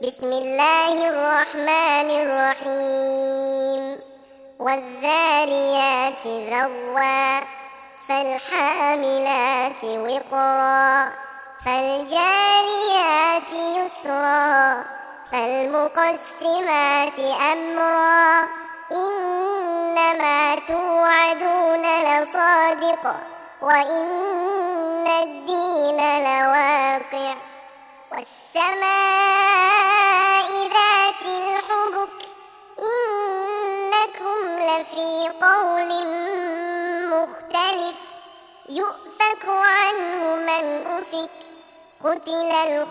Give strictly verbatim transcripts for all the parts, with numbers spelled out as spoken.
بسم الله الرحمن الرحيم والذاريات ذروا فالحاملات وقرا فالجاريات يسرا فالمقسمات أمرا إنما توعدون لصادق وإن الدين لواقع والسماء ذات الحبك إنكم لفي قول مختلف يؤفك عنه من أفك قتل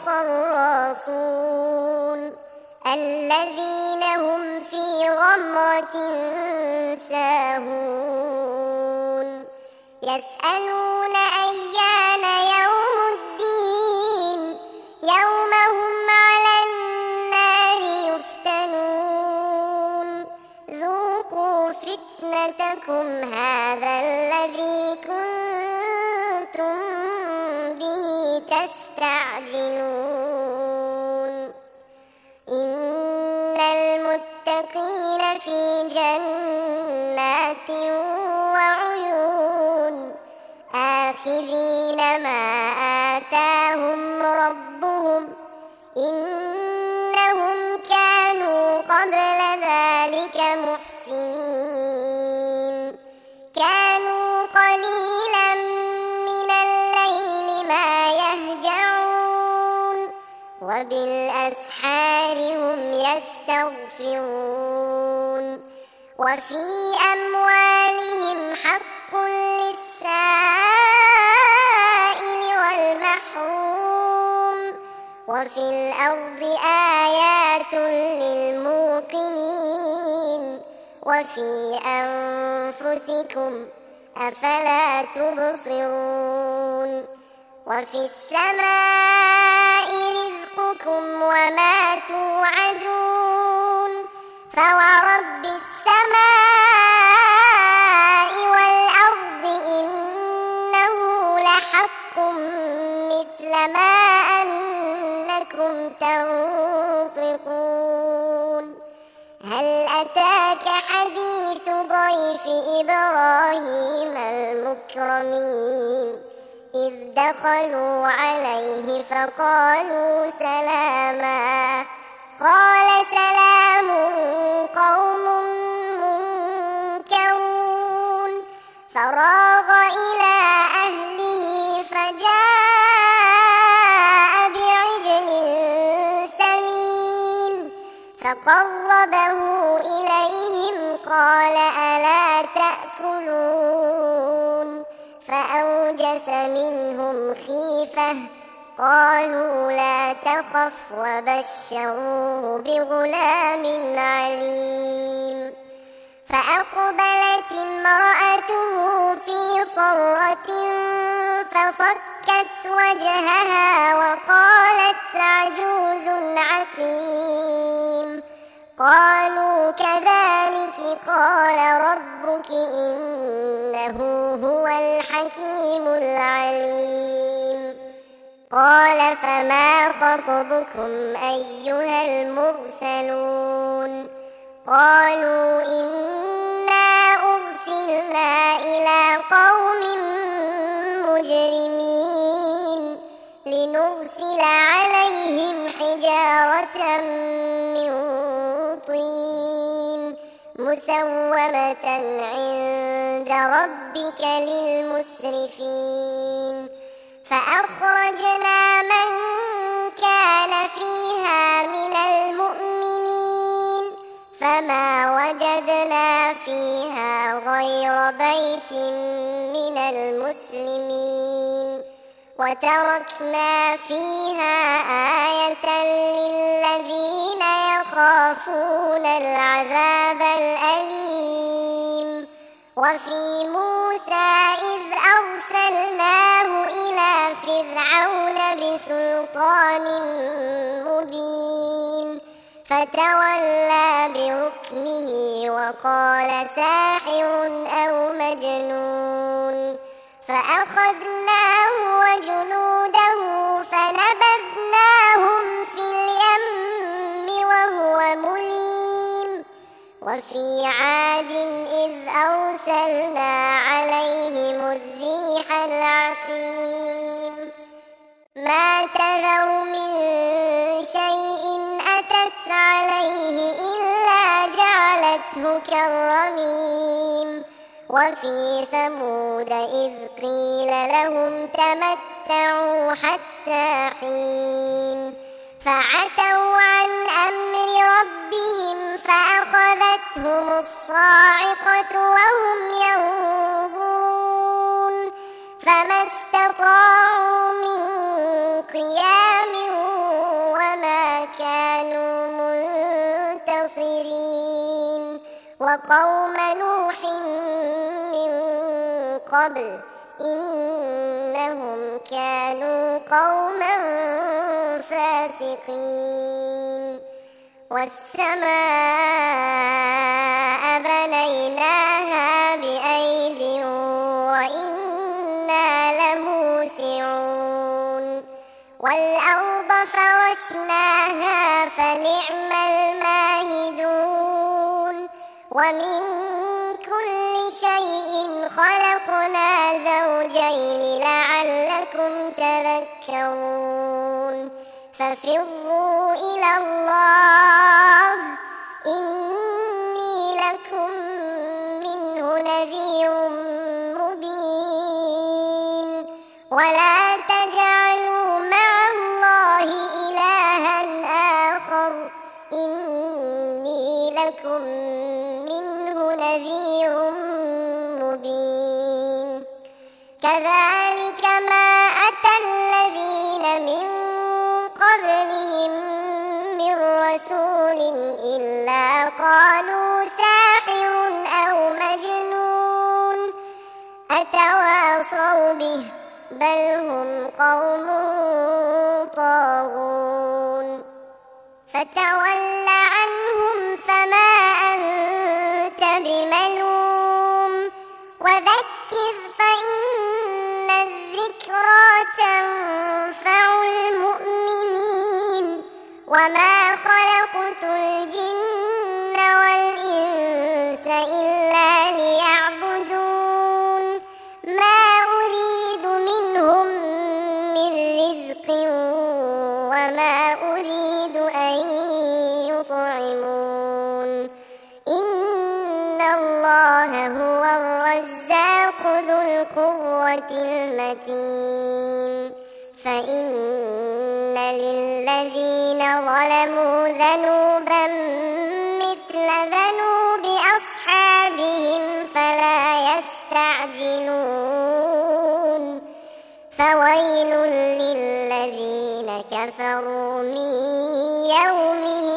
الخراصون الذين هم في غمرة ساهون يسألون أيان يوم الدين يوم هم على النار يفتنون ذوقوا فتنتكم هذا الذي كنتم به تستعجلون إن المتقين في جنات وعيون آخذين ما آتاهم ربهم إنهم كانوا قبل ذلك محسنين كانوا قليلا من الليل ما يهجعون وبالأسحار هم يستغفرون وفي أموالهم حق للسائل والمحروم وفي الأرض آيات للموقنين وفي أنفسكم أفلا تبصرون وفي السماء رزقكم وما توعدون فورب السماء والأرض إنه لحق مثل ما أنكم تنطقون هل أتاك حديث ضيف إبراهيم المكرمين إذ دخلوا عليه فقالوا سلاما قال سلام قوم منكرون فراغ إلى أهله فجاء بعجل سمين فقربه إليهم قال ألا تأكلون فأوجس منهم خيفة قالوا لا تخف وبشروه بغلام عليم فأقبلت امرأته في صرة فصكت وجهها وقالت عجوز عقيم قالوا كذلك قال ربك إنه هو الحكيم العليم قال فما خطبكم أيها المرسلون قالوا إنا أرسلنا إلى قوم مجرمين لنرسل عليهم حجارة من طين مسومة عند ربك للمسرفين فأخرجنا من كان فيها من المؤمنين فما وجدنا فيها غير بيت من المسلمين وتركنا فيها آية للذين يخافون العذاب الأليم وفي موسى إذ أرسلناه إلى فرعون بسلطان مبين فتولى بركنه وقال ساحر أو مجنون فأخذناه وجنوده فنبذناهم في اليم وفي عاد إذ أرسلنا عليهم الريح العقيم ما تذر من شيء أتت عليه إلا جعلته كالرميم وفي ثمود إذ قيل لهم تمتعوا حتى حين فعتوا عن أمر ربهم فأخذتهم الصاعقة وهم ينظرون فما استطاعوا من قيام وما كانوا منتصرين وقوم نوح من قبل إنهم كانوا قوما فاسقين والسماء بنيناها بأيد وإنا لموسعون والأرض فرشناها فنعم الماهدون ومن كل شيء خلقنا زوجين لعلكم تذكرون ففروا إلى الله إني لكم منه نذير مبين ولا تجعلوا مع الله إلها آخر إني لكم منه نذير مبين كذلك ما أتى الذين من قبلهم من رسول إلا قالوا ساحر أو مجنون أتواصوا به بل هم قوم طاغون فتول عنهم فما أنت بملوم وذكر فإن الذكرى تنفع المؤمنين وما خلقت الجن والإنس إلا ليعبدون ما أريد منهم من رزق وما أريد أن يطعمون إن الله هو الرزاق ذو القوة المتين فإن للذين ظلموا ذنوبا مثل ذنوب أصحابهم فلا يستعجلون فويل للذين كفروا من يومهم